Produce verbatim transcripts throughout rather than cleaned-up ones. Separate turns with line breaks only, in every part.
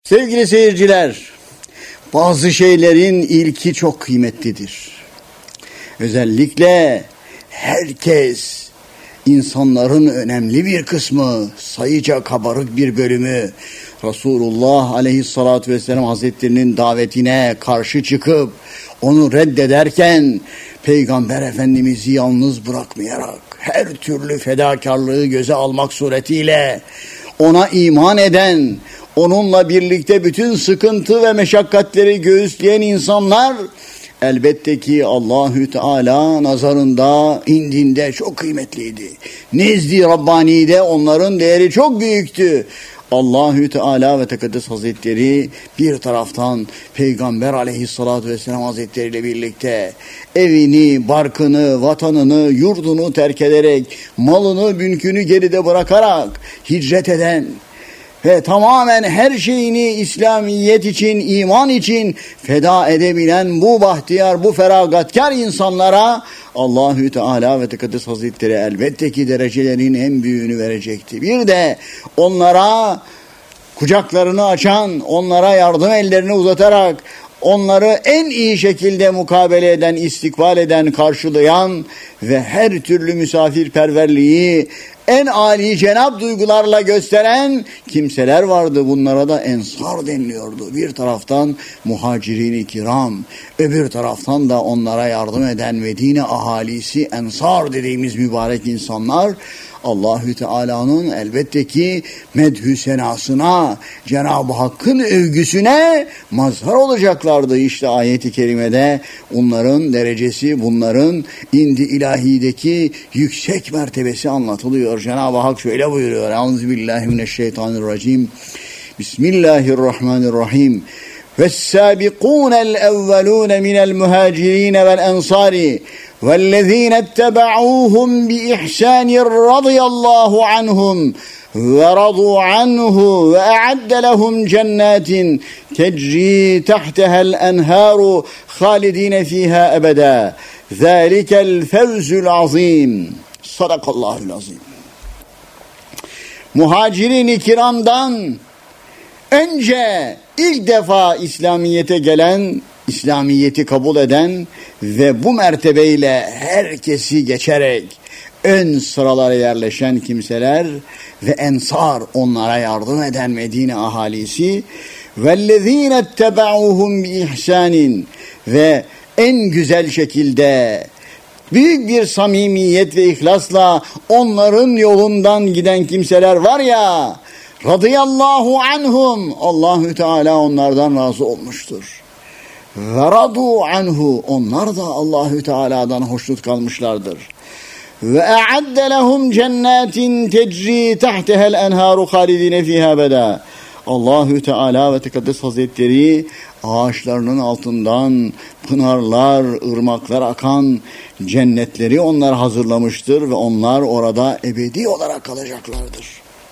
Sevgili seyirciler, bazı şeylerin ilki çok kıymetlidir. Özellikle herkes, insanların önemli bir kısmı, sayıca kabarık bir bölümü Resulullah Aleyhisselatü Vesselam Hazretlerinin davetine karşı çıkıp onu reddederken Peygamber Efendimiz'i yalnız bırakmayarak her türlü fedakarlığı göze almak suretiyle ona iman eden, onunla birlikte bütün sıkıntı ve meşakkatleri göğüsleyen insanlar elbette ki Allahü Teala nazarında, indinde çok kıymetliydi. Nezd-i Rabbani'de onların değeri çok büyüktü. Allahü Teala ve Tekaddes Hazretleri bir taraftan Peygamber Aleyhisselatü Vesselam Hazretleri ile birlikte evini, barkını, vatanını, yurdunu terk ederek, malını, mülkünü geride bırakarak hicret eden ve tamamen her şeyini İslamiyet için, iman için feda edebilen bu bahtiyar, bu feragatkar insanlara Allahü Teala ve Tekaddes Hazretleri elbette ki derecelerin en büyüğünü verecekti. Bir de onlara kucaklarını açan, onlara yardım ellerini uzatarak onları en iyi şekilde mukabele eden, istikbal eden, karşılayan ve her türlü misafirperverliği en âli cenab duygularla gösteren kimseler vardı. Bunlara da ensar deniliyordu. Bir taraftan muhacirin-i kiram, öbür taraftan da onlara yardım eden Medine ahalisi, ensar dediğimiz mübarek insanlar Allahü Teala'nın elbette ki medhü senasına, Cenab-ı Hakk'ın övgüsüne mazhar olacaklardı. İşte ayet-i kerimede onların derecesi, bunların indi ilahideki yüksek mertebesi anlatılıyor. Cenab-ı Hak şöyle buyuruyor: Euzubillahimineşşeytanirracim. Bismillahirrahmanirrahim. وَالسَّابِقُونَ الْاَوَّلُونَ مِنَ الْمُهَاجِرِينَ وَالْاَنْصَارِ وَالَّذ۪ينَ اتَّبَعُوهُمْ بِإِحْسَانٍ رَضِيَ اللّٰهُ عَنْهُمْ وَرَضُوا عَنْهُ وَأَعَدَّ لَهُمْ جَنَّاتٍ تَجْرِي تَحْتَهَا الْأَنْهَارُ خَالِد۪ينَ ف۪يهَا أَبَدًا ذَٰلِكَ الْفَوْزُ الْعَظ۪يمُ. Sadakallahul azim. Muhacirin-i kiramdan önce ilk defa İslamiyet'e gelen, İslamiyet'i kabul eden ve bu mertebeyle herkesi geçerek ön sıralara yerleşen kimseler ve ensar, onlara yardım eden Medine ahalisi وَالَّذ۪ينَ اتَّبَعُوهُمْ بِإِحْسَانٍ ve en güzel şekilde büyük bir samimiyet ve ihlasla onların yolundan giden kimseler var ya, radıyallahu anhum, Allahü Teala onlardan razı olmuştur. Ve radu anhu, onlar da Allahü Teala'dan hoşnut kalmışlardır. Ve a'adde lehum cennetin tecri tahtehel enharu halidine fiha beda. Allahü Teala ve Tekaddes Hazretleri ağaçlarının altından pınarlar, ırmaklar akan cennetleri onlar hazırlamıştır ve onlar orada ebedi olarak kalacaklardır.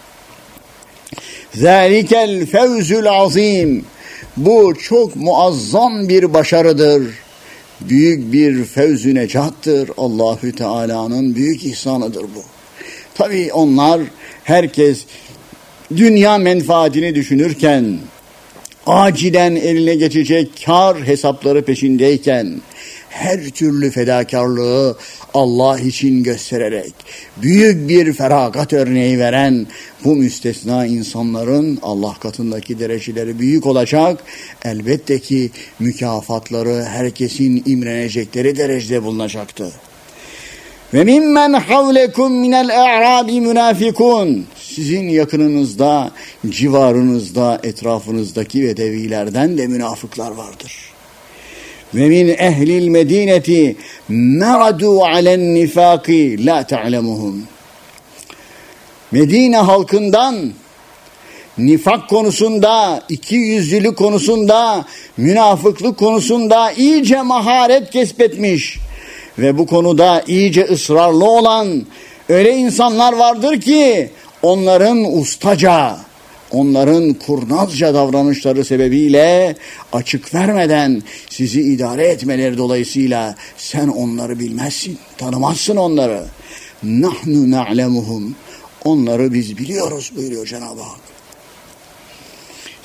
Zâlikel fevzül azim. Bu çok muazzam bir başarıdır. Büyük bir fevz-ü necattır. Allahü Teala'nın büyük ihsanıdır bu. Tabii onlar, herkes dünya menfaatini düşünürken, acilen eline geçecek kar hesapları peşindeyken, her türlü fedakarlığı Allah için göstererek büyük bir feragat örneği veren bu müstesna insanların Allah katındaki dereceleri büyük olacak. Elbette ki mükafatları herkesin imrenecekleri derecede bulunacaktı. Ve mimmen havlekum minel a'rabi münafikun. Sizin yakınınızda, civarınızda, etrafınızdaki bedevilerden de münafıklar vardır. Ve min ehlil medineti meradu alen nifaki la ta'lemuhum. Medine halkından nifak konusunda, ikiyüzlülük konusunda, münafıklık konusunda iyice maharet kesbetmiş ve bu konuda iyice ısrarlı olan öyle insanlar vardır ki onların ustaca, onların kurnazca davranışları sebebiyle açık vermeden sizi idare etmeleri dolayısıyla sen onları bilmezsin, tanımazsın onları. Nahnu na'lemuhum. Onları biz biliyoruz buyuruyor Cenab-ı Hak.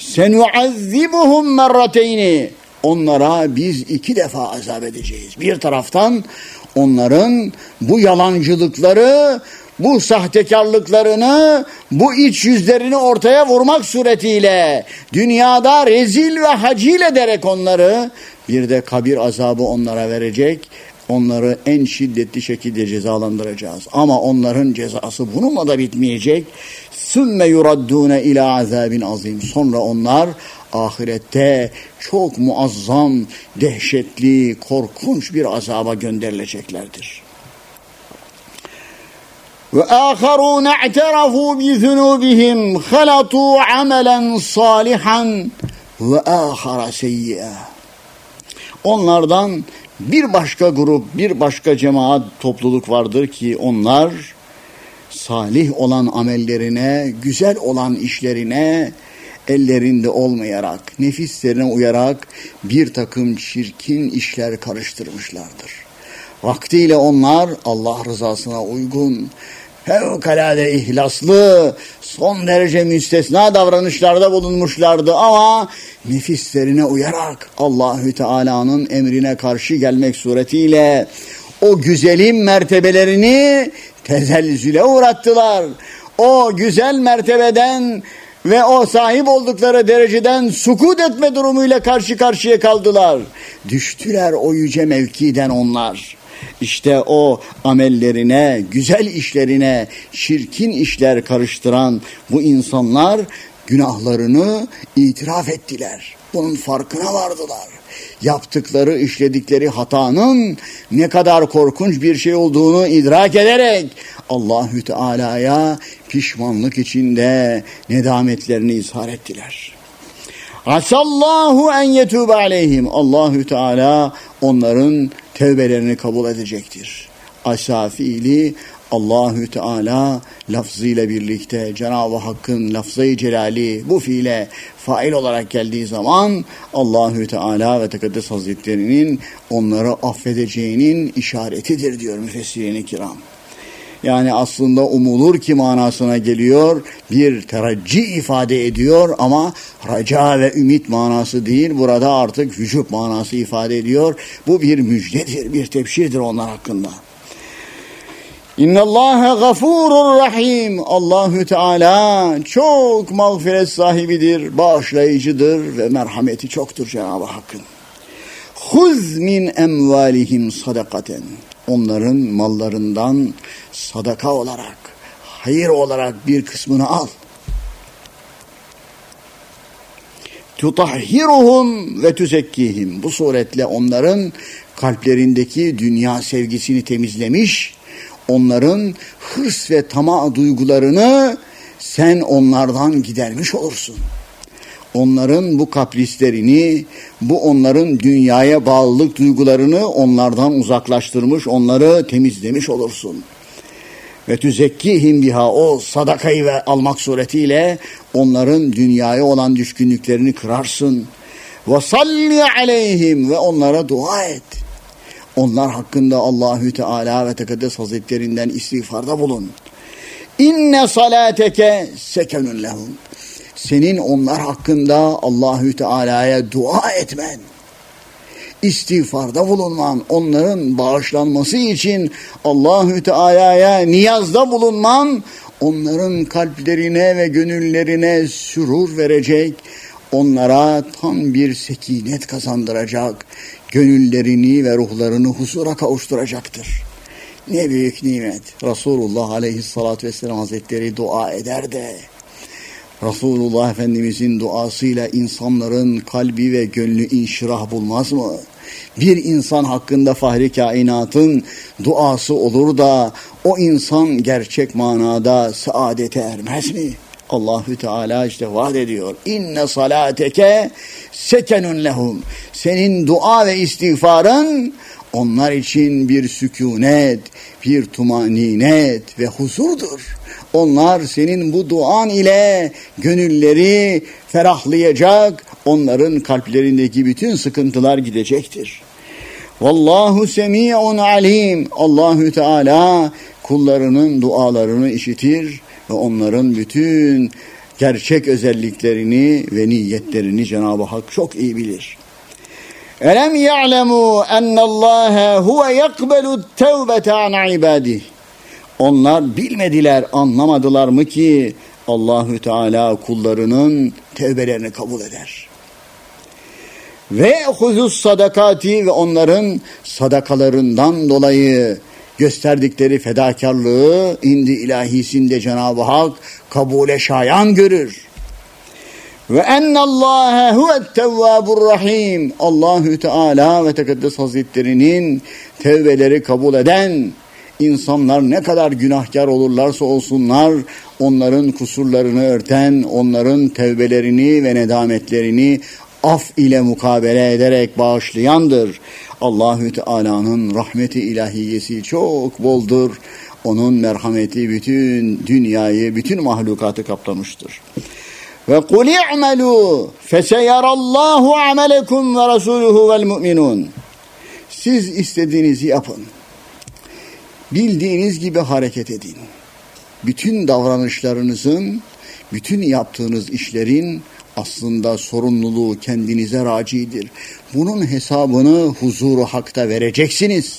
senuazzibuhum merrateyni. Onlara biz iki defa azap edeceğiz. Bir taraftan onların bu yalancılıkları, bu sahtekarlıklarını, bu iç yüzlerini ortaya vurmak suretiyle dünyada rezil ve hacil ederek onları, bir de kabir azabı onlara verecek. Onları en şiddetli şekilde cezalandıracağız. Ama onların cezası bununla da bitmeyecek. Sümme yuraddune ila azabin azim. Sonra onlar ahirette çok muazzam, dehşetli, korkunç bir azaba gönderileceklerdir. Ve âkharûne i'terafû bi zunûbihim halatû amelen salihan ve âkhara seyyi'e. Onlardan bir başka grup, bir başka cemaat, topluluk vardır ki onlar salih olan amellerine, güzel olan işlerine ellerinde olmayarak, nefislerine uyarak bir takım çirkin işler karıştırmışlardır. Vaktiyle onlar Allah rızasına uygun, fevkalade ihlaslı, son derece müstesna davranışlarda bulunmuşlardı ama nefislerine uyarak Allahü Teala'nın emrine karşı gelmek suretiyle o güzelim mertebelerini tezelzüle uğrattılar. O güzel mertebeden ve o sahip oldukları dereceden sukut etme durumuyla karşı karşıya kaldılar. Düştüler o yüce mevkiden onlar. İşte o amellerine, güzel işlerine, çirkin işler karıştıran bu insanlar günahlarını itiraf ettiler. Bunun farkına vardılar. Yaptıkları, işledikleri hatanın ne kadar korkunç bir şey olduğunu idrak ederek Allahü Teala'ya pişmanlık içinde nedametlerini izhar ettiler. Asallahu en yetûbe aleyhim. Allahü Teala onların tevbelerini kabul edecektir. Asa fiili Allahü Teala lafzıyla birlikte Cenab-ı Hakk'ın lafzı-i celali bu fiile fail olarak geldiği zaman Allahü Teala ve Tekaddes Hazretleri'nin onları affedeceğinin işaretidir diyor müfessirin-i kiram. Yani aslında umulur ki manasına geliyor, bir terakki ifade ediyor ama raca ve ümit manası değil, burada artık vücub manası ifade ediyor. Bu bir müjdedir, bir tebşirdir onlar hakkında. İnnallâhe gafurur rahim. Allahü Teala çok mağfiret sahibidir, bağışlayıcıdır ve merhameti çoktur Cenab-ı Hakk'ın. Huz min emvalihim sadakaten. Onların mallarından sadaka olarak, hayır olarak bir kısmını al. Tutahhiruhum ve tuzekkihim. Bu suretle onların kalplerindeki dünya sevgisini temizlemiş, onların hırs ve tamah duygularını sen onlardan gidermiş olursun. Onların bu kaprislerini, bu onların dünyaya bağlılık duygularını onlardan uzaklaştırmış, onları temizlemiş olursun. Ve tüzekkihim biha, o sadakayı ve almak suretiyle onların dünyaya olan düşkünlüklerini kırarsın. Ve salli aleyhim, ve onlara dua et. Onlar hakkında Allahü Teala ve Tekaddes Hazretlerinden istiğfarda bulun. İnne salateke sekenun lehum. Senin onlar hakkında Allahü Teala'ya dua etmen, istiğfarda bulunman, onların bağışlanması için Allahü Teala'ya niyazda bulunman, onların kalplerine ve gönüllerine sürur verecek, onlara tam bir sekinet kazandıracak, gönüllerini ve ruhlarını huzura kavuşturacaktır. Ne büyük nimet. Resulullah Aleyhisselatü Vesselam Hazretleri dua eder de Resulullah Efendimizin duasıyla insanların kalbi ve gönlü inşirah bulmaz mı? Bir insan hakkında Fahri Kainat'ın duası olur da o insan gerçek manada saadete ermez mi? Allahü Teala işte vaat ediyor. İnne salateke sekenun lehum. Senin dua ve istiğfarın onlar için bir sükunet, bir tumaninet ve huzurdur. Onlar senin bu duan ile gönülleri ferahlayacak, onların kalplerindeki bütün sıkıntılar gidecektir. Vallahu semi'un alim. Allahü Teala kullarının dualarını işitir ve onların bütün gerçek özelliklerini ve niyetlerini Cenab-ı Hak çok iyi bilir. Elem ya'lemu ennallâhe huve yakbelu tevbete an ibadih. Onlar bilmediler, anlamadılar mı ki Allahü Teala kullarının tevbelerini kabul eder. Ve huzus sadakati ve onların sadakalarından dolayı gösterdikleri fedakarlığı indi ilahisinde Cenab-ı Hak kabule şayan görür. Ve ennallâhe huve't-tevvâbur rahîm. Allahü Teala ve Tekaddes Hazretlerinin tevbeleri kabul eden insanlar ne kadar günahkar olurlarsa olsunlar, onların kusurlarını örten, onların tevbelerini ve nedametlerini af ile mukabele ederek bağışlayandır. Allahü Teala'nın rahmeti ilahiyesi çok boldur. Onun merhameti bütün dünyayı, bütün mahlukatı kaplamıştır. Ve kul i'melû feseyarallahu amelekum ve rasuluhu vel mu'minun. Siz istediğinizi yapın. Bildiğiniz gibi hareket edin. Bütün davranışlarınızın, bütün yaptığınız işlerin aslında sorumluluğu kendinize racidir. Bunun hesabını huzuru hakta vereceksiniz.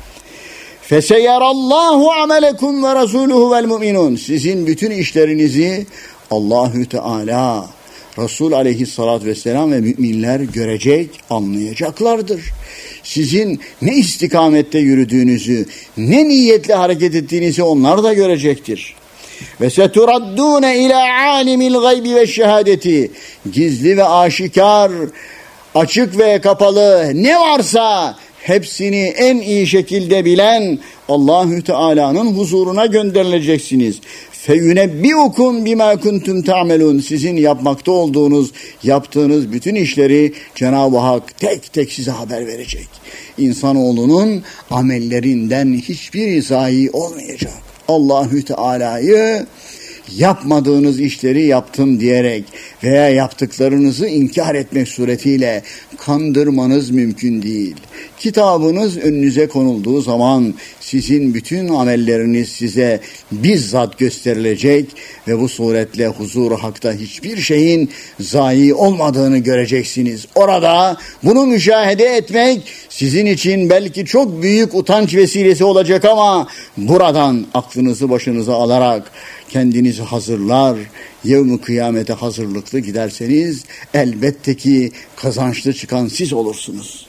Feseyarallahu amelekum ve rasuluhu vel mu'minun. Sizin bütün işlerinizi Allahü Teala, Resul aleyhissalatü vesselam ve müminler görecek, anlayacaklardır. Sizin ne istikamette yürüdüğünüzü, ne niyetle hareket ettiğinizi onlar da görecektir. Ve seturaddune ila alimil gaybi ve şehadeti. Gizli ve aşikar, açık ve kapalı ne varsa hepsini en iyi şekilde bilen Allahü Teala'nın huzuruna gönderileceksiniz. Feyunebbiukum bima kuntum ta'melun. Sizin yapmakta olduğunuz, yaptığınız bütün işleri Cenab-ı Hak tek tek size haber verecek. İnsanoğlunun amellerinden hiçbir zayi olmayacak. Allahü Teala'yı yapmadığınız işleri yaptım diyerek veya yaptıklarınızı inkar etmek suretiyle kandırmanız mümkün değil. Kitabınız önünüze konulduğu zaman sizin bütün amelleriniz size bizzat gösterilecek ve bu suretle huzur-u hakta hiçbir şeyin zayi olmadığını göreceksiniz. Orada bunu müşahede etmek sizin için belki çok büyük utanç vesilesi olacak ama buradan aklınızı başınıza alarak kendinizi hazırlar, yevm-i kıyamete hazırlıklı giderseniz elbette ki kazançlı çıkan siz olursunuz.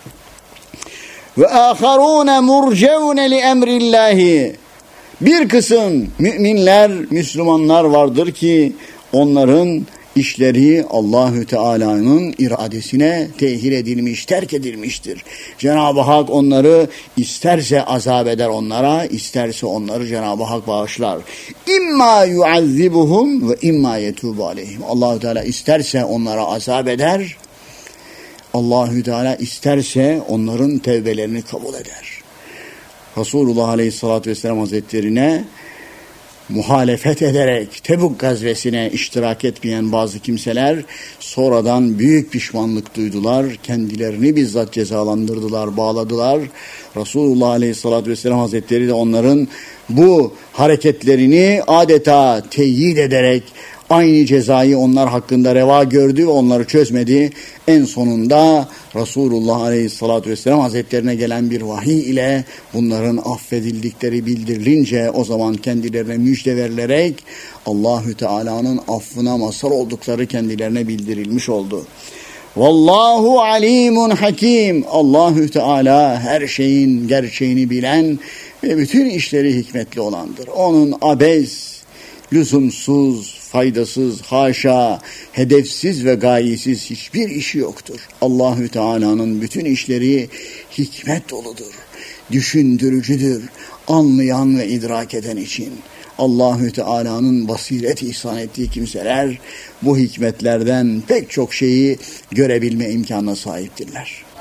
Ve âkharûne murceûne li emrillâhi. Bir kısım müminler, Müslümanlar vardır ki onların işleri Allahü Teala'nın iradesine tehir edilmiş, terk edilmiştir. Cenab-ı Hak onları isterse azap eder onlara, isterse onları Cenab-ı Hak bağışlar. İmma yuazzibuhum ve imma yetubu aleyhim. Allahü Teala isterse onlara azap eder. Allahü Teala isterse onların tevbelerini kabul eder. Resulullah Aleyhisselatü Vesselam Hazretlerine muhalefet ederek Tebuk gazvesine iştirak etmeyen bazı kimseler sonradan büyük pişmanlık duydular. Kendilerini bizzat cezalandırdılar, bağladılar. Resulullah Aleyhisselatü Vesselam Hazretleri de onların bu hareketlerini adeta teyit ederek aynı cezayı onlar hakkında reva gördü ve onları çözmedi. En sonunda Resulullah Aleyhisselatü Vesselam Hazretlerine gelen bir vahiy ile bunların affedildikleri bildirilince o zaman kendilerine müjde verilerek Allahü Teala'nın affına mazhar oldukları kendilerine bildirilmiş oldu. Vallahu alimun hakim. Allahü Teala her şeyin gerçeğini bilen ve bütün işleri hikmetli olandır. Onun abes, lüzumsuz, faydasız, haşa, hedefsiz ve gayesiz hiçbir işi yoktur. Allahü Teala'nın bütün işleri hikmet doludur, düşündürücüdür, anlayan ve idrak eden için. Allahü Teala'nın basiret ihsan ettiği kimseler bu hikmetlerden pek çok şeyi görebilme imkanına sahiptirler.